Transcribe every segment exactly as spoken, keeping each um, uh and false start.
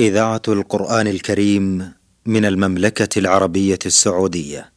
إذاعة القرآن الكريم من المملكة العربية السعودية.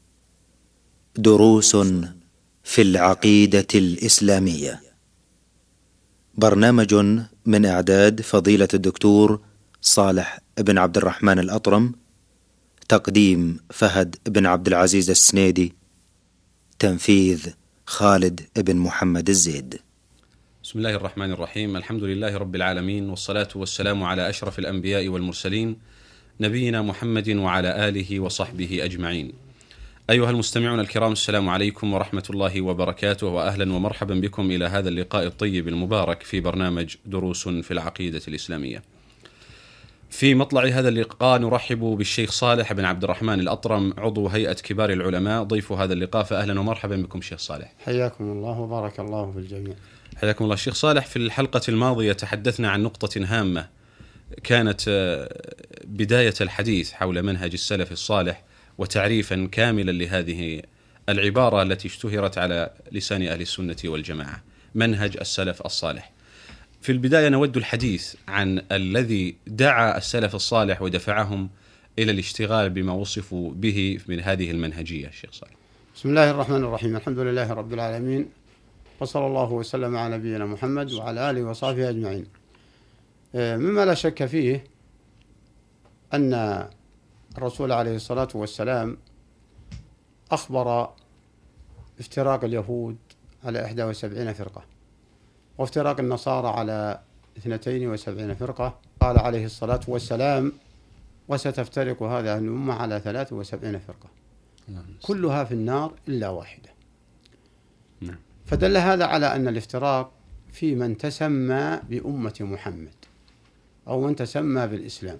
دروس في العقيدة الإسلامية. برنامج من إعداد فضيلة الدكتور صالح بن عبد الرحمن الأطرم. تقديم فهد بن عبد العزيز السنيدي. تنفيذ خالد بن محمد الزيد. بسم الله الرحمن الرحيم. الحمد لله رب العالمين، والصلاة والسلام على أشرف الأنبياء والمرسلين، نبينا محمد وعلى آله وصحبه أجمعين. أيها المستمعون الكرام، السلام عليكم ورحمة الله وبركاته، وأهلا ومرحبا بكم إلى هذا اللقاء الطيب المبارك في برنامج دروس في العقيدة الإسلامية. في مطلع هذا اللقاء نرحب بالشيخ صالح بن عبد الرحمن الأطرم، عضو هيئة كبار العلماء، ضيف هذا اللقاء، فأهلا ومرحبا بكم شيخ صالح. حياكم الله وبارك الله في الجميع. حياكم الله. الشيخ صالح، في الحلقة الماضية تحدثنا عن نقطة هامة كانت بداية الحديث حول منهج السلف الصالح، وتعريفا كاملا لهذه العبارة التي اشتهرت على لسان أهل السنة والجماعة، منهج السلف الصالح. في البداية نود الحديث عن الذي دعا السلف الصالح ودفعهم إلى الاشتغال بما وصفوا به من هذه المنهجية. الشيخ صالح. بسم الله الرحمن الرحيم. الحمد لله رب العالمين، وصلى الله وسلم على نبينا محمد وعلى آله وصحبه أجمعين. مما لا شك فيه أن الرسول عليه الصلاة والسلام أخبر افتراق اليهود على إحدى وسبعين فرقة، وافتراق النصارى على اثنتين وسبعين فرقة. قال عليه الصلاة والسلام: وستفترق هذه الأمة على ثلاث وسبعين فرقة كلها في النار إلا واحدة. فدل هذا على أن الافتراق في من تسمى بأمة محمد أو من تسمى بالإسلام،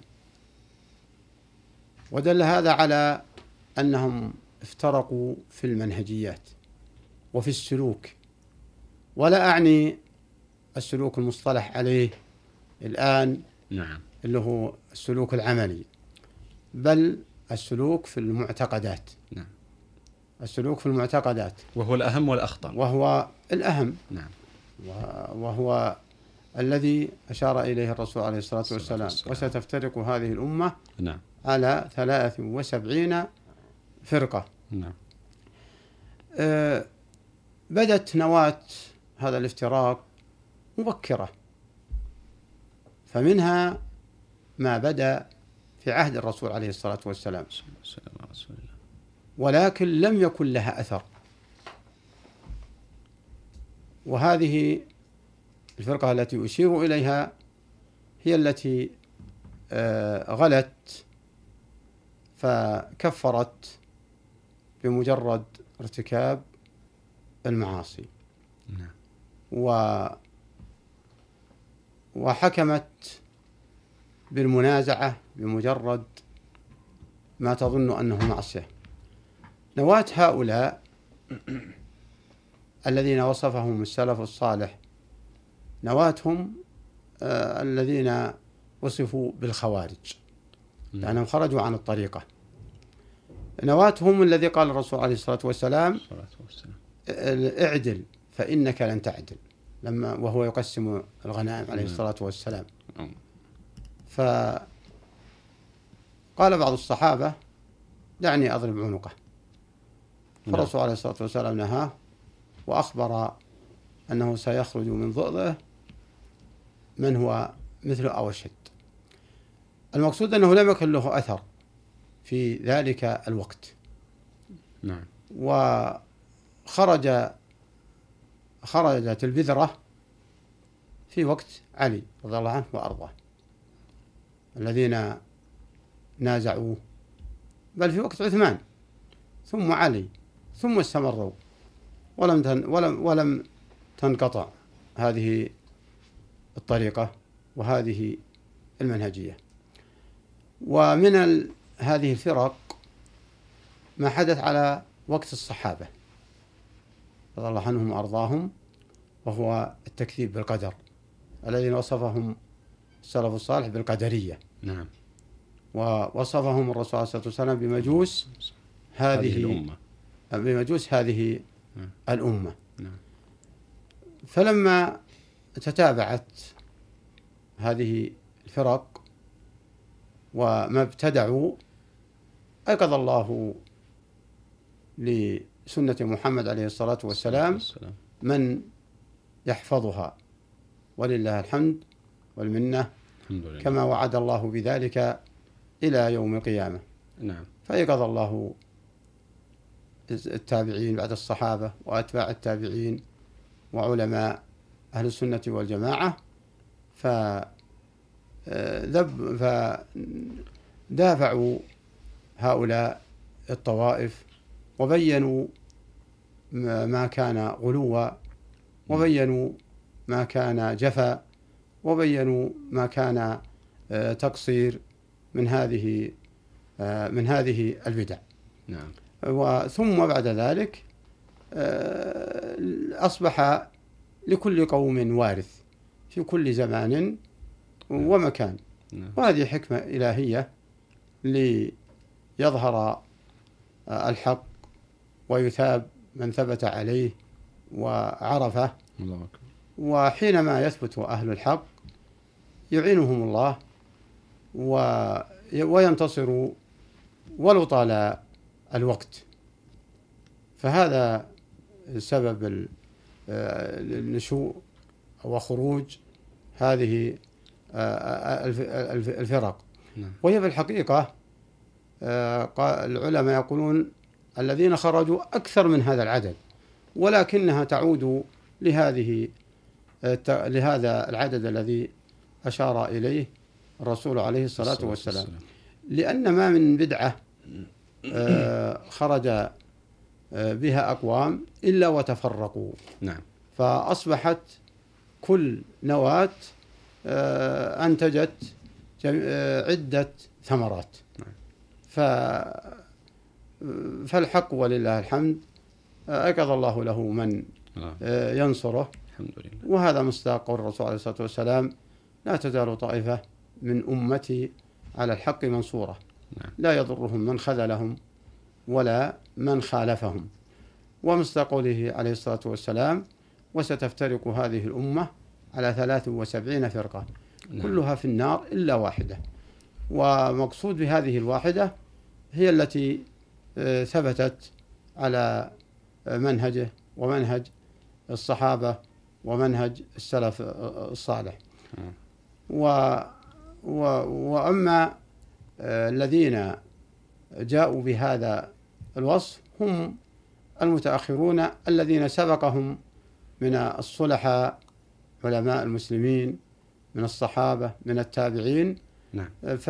ودل هذا على أنهم افترقوا في المنهجيات وفي السلوك، ولا أعني السلوك المصطلح عليه الآن نعم. اللي هو السلوك العملي، بل السلوك في المعتقدات. نعم. السلوك في المعتقدات وهو الأهم والأخطر، وهو الأهم. نعم. وهو الذي أشار إليه الرسول عليه الصلاة والسلام: وستفترق هذه الأمة نعم. على ثلاث وسبعين فرقة. نعم. أه بدت نواة هذا الافتراق مبكرة، فمنها ما بدأ في عهد الرسول عليه الصلاة والسلام، ولكن لم يكن لها أثر. وهذه الفرقة التي أشير إليها هي التي غلت فكفرت بمجرد ارتكاب المعاصي، و وحكمت بالمنازعة بمجرد ما تظن أنه معصية. نواة هؤلاء الذين وصفهم السلف الصالح نواتهم آه الذين وصفوا بالخوارج، لأنهم يعني خرجوا عن الطريقة. نواتهم الذي قال الرسول عليه الصلاة والسلام: اعدل فإنك لن تعدل، لما وهو يقسم الغنائم عليه الصلاة والسلام. فقال بعض الصحابة: دعني أضرب عنقه. فالرسول عليه الصلاة والسلام نهاه، وأخبر أنه سيخرج من ضئضه من هو مثله أو أشد. المقصود أنه لم يكن له أثر في ذلك الوقت. نعم. وخرج خرجت البذرة في وقت علي رضي الله عنه وأرضاه، الذين نازعوه، بل في وقت عثمان ثم علي ثم استمروا، ولم تن ولم ولم تنقطع هذه الطريقة وهذه المنهجية. ومن ال... هذه الفرق ما حدث على وقت الصحابة رضي الله عنهم وأرضاهم، وهو التكذيب بالقدر، الذين وصفهم السلف الصالح بالقدرية. نعم. ووصفهم الرسول صلى الله عليه وسلم بمجوس هذه, هذه الأمة بمجوس هذه نعم. الأمة. نعم. فلما تتابعت هذه الفرق وما ابتدعوا أيقظ الله لسنة محمد عليه الصلاة والسلام من يحفظها، ولله الحمد والمنة، كما وعد الله بذلك إلى يوم القيامة. نعم. فأيقظ الله التابعين بعد الصحابة وأتباع التابعين وعلماء أهل السنة والجماعة، فدافعوا هؤلاء الطوائف وبينوا ما كان غلوا، وبينوا ما كان جفا، وبينوا ما كان تقصير من هذه من هذه البدع. نعم. وثم بعد ذلك أصبح لكل قوم وارث في كل زمان ومكان. نعم. وهذه حكمة إلهية ليظهر الحق ويثاب من ثبت عليه وعرفه. الله أكبر. وحينما يثبت أهل الحق يعينهم الله وينتصروا ولو طال الوقت. فهذا سبب النشوء وخروج هذه الفرق. وهي في الحقيقة العلماء يقولون الذين خرجوا أكثر من هذا العدد، ولكنها تعود لهذه لهذا العدد الذي أشار إليه الرسول عليه الصلاة والسلام، لأن ما من بدعة خرج بها أقوام إلا وتفرقوا. نعم. فأصبحت كل نواة أنتجت عدة ثمرات. نعم. فالحق ولله الحمد أيقظ الله له من ينصره. الحمد لله. وهذا مصداق الرسول عليه الصلاة والسلام: لا تزال طائفة من أمتي على الحق منصورة. نعم. لا يضرهم من خذلهم ولا من خالفهم. ومصداق قوله عليه الصلاة والسلام: وستفترق هذه الأمة على ثلاث وسبعين فرقة. نعم. كلها في النار إلا واحدة. ومقصود بهذه الواحدة هي التي ثبتت على منهجه ومنهج الصحابة ومنهج السلف الصالح. و و وأما الذين جاءوا بهذا الوصف هم المتأخرون الذين سبقهم من الصلحاء علماء المسلمين، من الصحابة، من التابعين. نعم. ف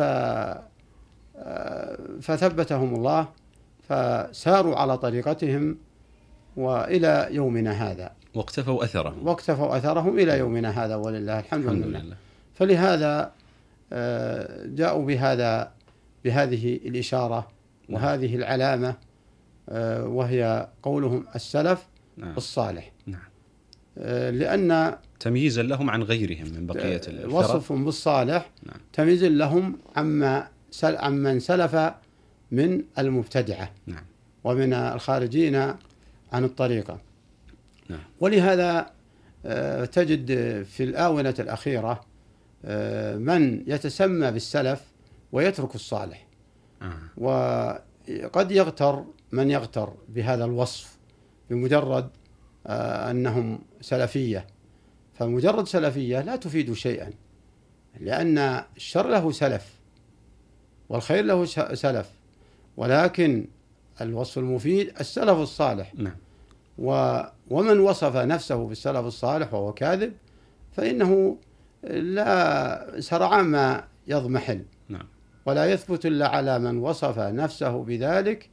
فثبتهم الله فساروا على طريقتهم وإلى يومنا هذا، واقتفوا أثرهم واقتفوا أثرهم إلى يومنا هذا ولله الحمد, الحمد لله. لله. فلهذا جاءوا بهذا بهذه الإشارة وهذه العلامة، وهي قولهم السلف نعم. الصالح. نعم. لأن تمييزا لهم عن غيرهم من بقية الفرق، وصفهم بالصالح نعم. تمييزا لهم عما عمن سلف من المبتدعة. نعم. ومن الخارجين عن الطريقة. نعم. ولهذا تجد في الآونة الأخيرة من يتسمى بالسلف ويترك الصالح. آه. وقد يغتر من يغتر بهذا الوصف بمجرد أنهم سلفية، فمجرد سلفية لا تفيد شيئا، لأن الشر له سلف والخير له سلف، ولكن الوصف المفيد السلف الصالح. نعم. ومن وصف نفسه بالسلف الصالح وهو كاذب فإنه لا سرعان ما يضمحل. نعم. ولا يثبت إلا على من وصف نفسه بذلك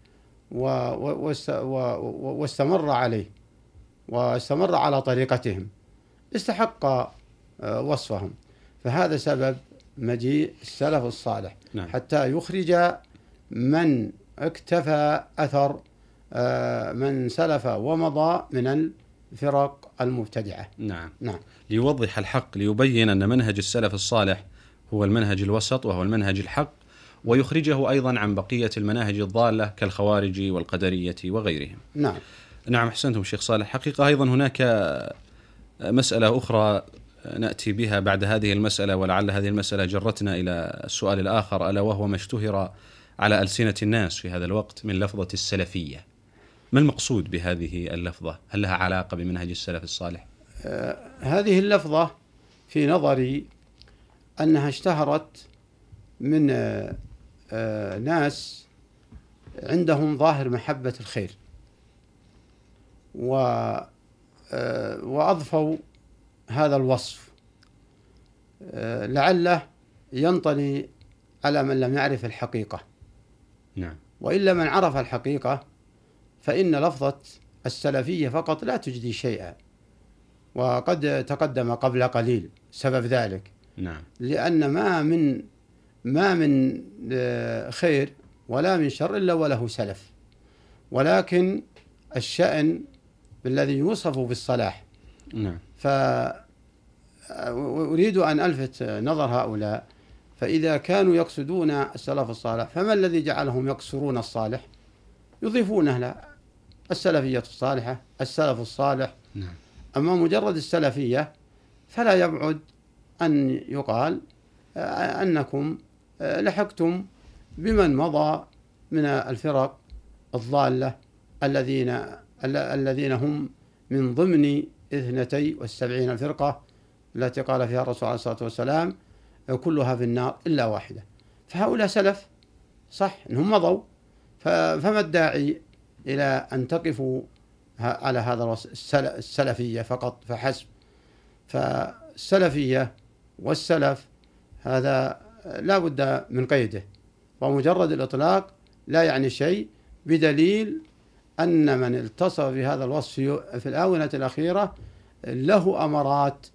واستمر عليه واستمر على طريقتهم استحق وصفهم. فهذا سبب مجيء السلف الصالح. نعم. حتى يخرج من اكتفى أثر من سلف ومضى من الفرق المبتدعة. نعم. نعم. ليوضح الحق، ليبين أن منهج السلف الصالح هو المنهج الوسط وهو المنهج الحق، ويخرجه أيضا عن بقية المناهج الضالة كالخوارج والقدرية وغيرهم. نعم. نعم. أحسنتم شيخ صالح. حقيقة أيضا هناك مسألة أخرى نأتي بها بعد هذه المسألة، ولعل هذه المسألة جرتنا إلى السؤال الآخر، ألا وهو ما اشتهر على ألسنة الناس في هذا الوقت من لفظة السلفية. ما المقصود بهذه اللفظة؟ هل لها علاقة بمنهج السلف الصالح؟ آه هذه اللفظة في نظري أنها اشتهرت من آه آه ناس عندهم ظاهر محبة الخير، و آه وأضفوا هذا الوصف آه لعله ينطلي على من لم يعرف الحقيقة. نعم. وإلا من عرف الحقيقة فإن لفظة السلفية فقط لا تجدي شيئا، وقد تقدم قبل قليل سبب ذلك. نعم. لأن ما من ما من خير ولا من شر إلا وله سلف، ولكن الشأن بالذي يوصف بالصلاح. نعم. فأريد أن ألفت نظر هؤلاء، فإذا كانوا يقصدون السلف الصالح فما الذي جعلهم يقصرون الصالح؟ يضيفونه له السلفية الصالحة، السلف الصالح. نعم. أما مجرد السلفية فلا يبعد أن يقال أنكم لحقتم بمن مضى من الفرق الضالة الذين الذين هم من ضمن اثنتي والسبعين الفرقة التي قال فيها الرسول عليه الصلاة والسلام كلها في النار إلا واحدة. فهؤلاء سلف صح إنهم مضوا، فما الداعي إلى أن تقفوا على هذا السلفية فقط فحسب؟ فالسلفية والسلف هذا لا بد من قيده، ومجرد الإطلاق لا يعني شيء، بدليل أن من اتصف بهذا الوصف في الآونة الأخيرة له أمارات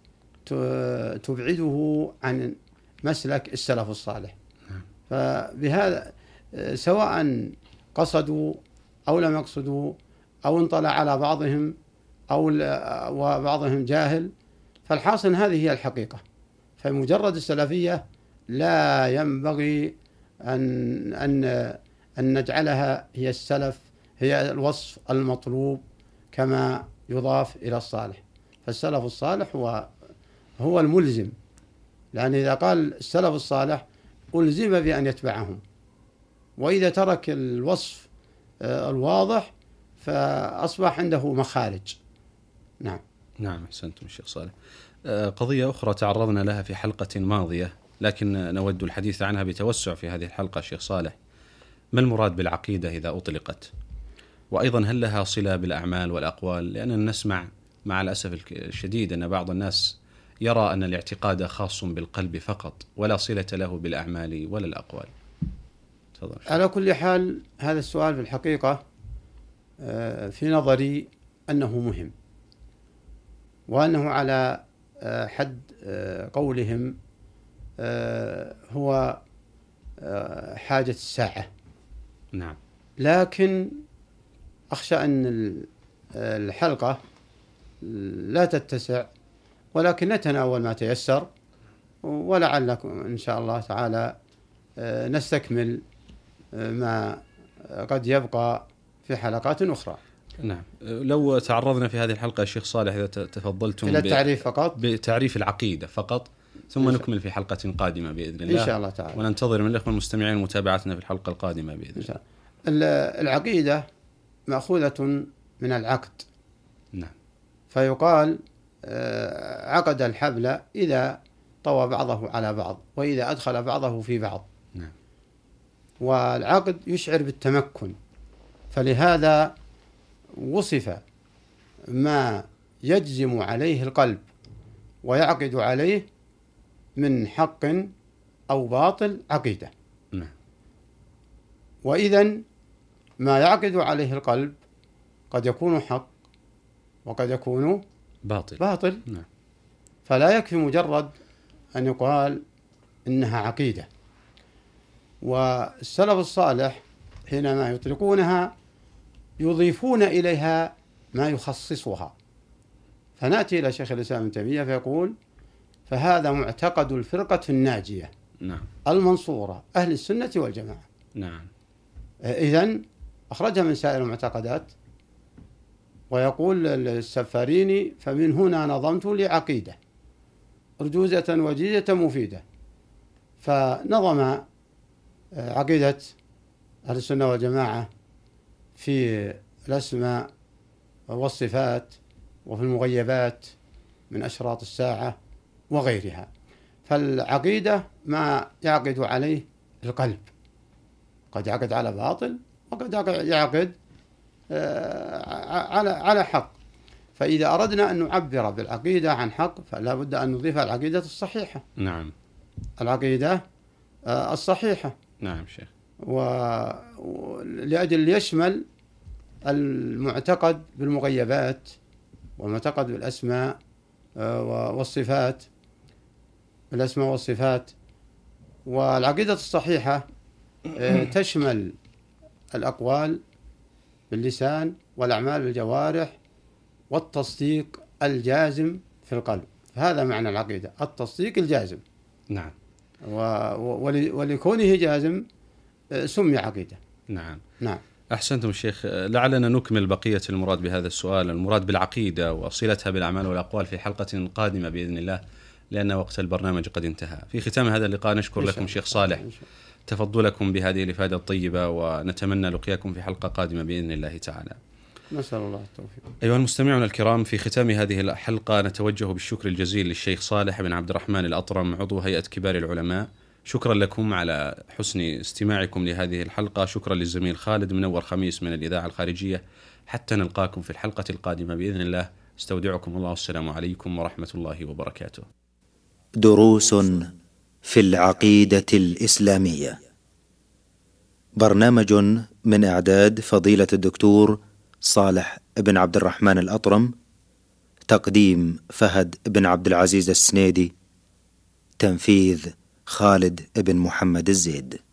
تبعده عن مسلك السلف الصالح. فبهذا سواء قصدوا أو لم يقصدوا أو انطلع على بعضهم أو وبعضهم جاهل، فالحاصل هذه هي الحقيقة. فمجرد السلفية لا ينبغي أن أن أن نجعلها هي السلف، هي الوصف المطلوب كما يضاف إلى الصالح. فالسلف الصالح هو هو الملزم، لأن إذا قال السلف الصالح ألزم بأن يتبعهم، وإذا ترك الوصف الواضح فأصبح عنده مخارج. نعم. نعم، أحسنتم الشيخ صالح. قضية أخرى تعرضنا لها في حلقة ماضية، لكن نود الحديث عنها بتوسع في هذه الحلقة. الشيخ صالح، ما المراد بالعقيدة إذا أطلقت؟ وأيضا هل لها صلة بالأعمال والأقوال؟ لأننا نسمع مع الأسف الشديد أن بعض الناس يرى أن الاعتقاد خاص بالقلب فقط ولا صلة له بالأعمال ولا الأقوال. تفضل. على كل حال هذا السؤال في الحقيقة في نظري أنه مهم، وأنه على حد قولهم هو حاجة الساعة. نعم. لكن أخشى أن الحلقة لا تتسع، ولكن نتناول ما تيسر، ولعلكم إن شاء الله تعالى نستكمل ما قد يبقى في حلقات أخرى. نعم. لو تعرضنا في هذه الحلقة الشيخ صالح إذا تفضلتم إلى التعريف فقط، بتعريف العقيدة فقط، ثم نكمل في حلقة قادمة بإذن الله إن شاء الله تعالى، وننتظر من الأخوة المستمعين متابعتنا في الحلقة القادمة بإذن الله. إن شاء الله. العقيدة مأخوذة من العقد. نعم. فيقال عقد الحبل إذا طوى بعضه على بعض، وإذا أدخل بعضه في بعض. نعم. والعقد يشعر بالتمكن، فلهذا وصف ما يجزم عليه القلب ويعقد عليه من حق أو باطل عقيدة. نعم. وإذن ما يعقد عليه القلب قد يكون حق وقد يكون باطل, باطل. نعم. فلا يكفي مجرد أن يقال إنها عقيدة. والسلف الصالح حينما يطلقونها يضيفون إليها ما يخصصها. فنأتي إلى شيخ الإسلام ابن تيمية فيقول: فهذا معتقد الفرقة الناجية، نعم، المنصورة، أهل السنة والجماعة. نعم. إذن أخرجها من سائر المعتقدات. ويقول السفاريني: فمن هنا نظمت لعقيدة. أرجوزة وجيزة مفيدة. فنظم عقيدة أهل السنة والجماعة في الأسماء والصفات وفي المغيبات من أشراط الساعة وغيرها. فالعقيدة ما يعقد عليه القلب، قد يعقد على باطل وقد يعقد على على حق. فإذا أردنا أن نعبر بالعقيدة عن حق فلا بد أن نضيف العقيدة الصحيحة. نعم، العقيدة الصحيحة. نعم شيخ. ولأجل يشمل المعتقد بالمغيبات والمعتقد بالأسماء والصفات، الأسماء والصفات. والعقيدة الصحيحة تشمل الأقوال باللسان والأعمال بالجوارح والتصديق الجازم في القلب. هذا معنى العقيدة، التصديق الجازم. نعم. ولكونه جازم سمي عقيدة. نعم. نعم. أحسنتم الشيخ. لعلنا نكمل بقية المراد بهذا السؤال، المراد بالعقيدة وصلتها بالأعمال والأقوال في حلقة قادمة بإذن الله، لأن وقت البرنامج قد انتهى. في ختام هذا اللقاء نشكر لكم شيخ صالح تفضلكم بهذه الإفادة الطيبة، ونتمنى لقياكم في حلقة قادمة بإذن الله تعالى. نسأل الله التوفيق. أيها المستمعون الكرام، في ختام هذه الحلقة نتوجه بالشكر الجزيل للشيخ صالح بن عبد الرحمن الأطرم، عضو هيئة كبار العلماء. شكرا لكم على حسن استماعكم لهذه الحلقة. شكرا للزميل خالد منور خميس من الإذاعة الخارجية. حتى نلقاكم في الحلقة القادمة بإذن الله، استودعكم الله، والسلام عليكم ورحمة الله وبركاته. دروس في العقيدة الإسلامية، برنامج من إعداد فضيلة الدكتور صالح بن عبد الرحمن الأطرم، تقديم فهد بن عبد العزيز السنيدي، تنفيذ خالد بن محمد الزيد.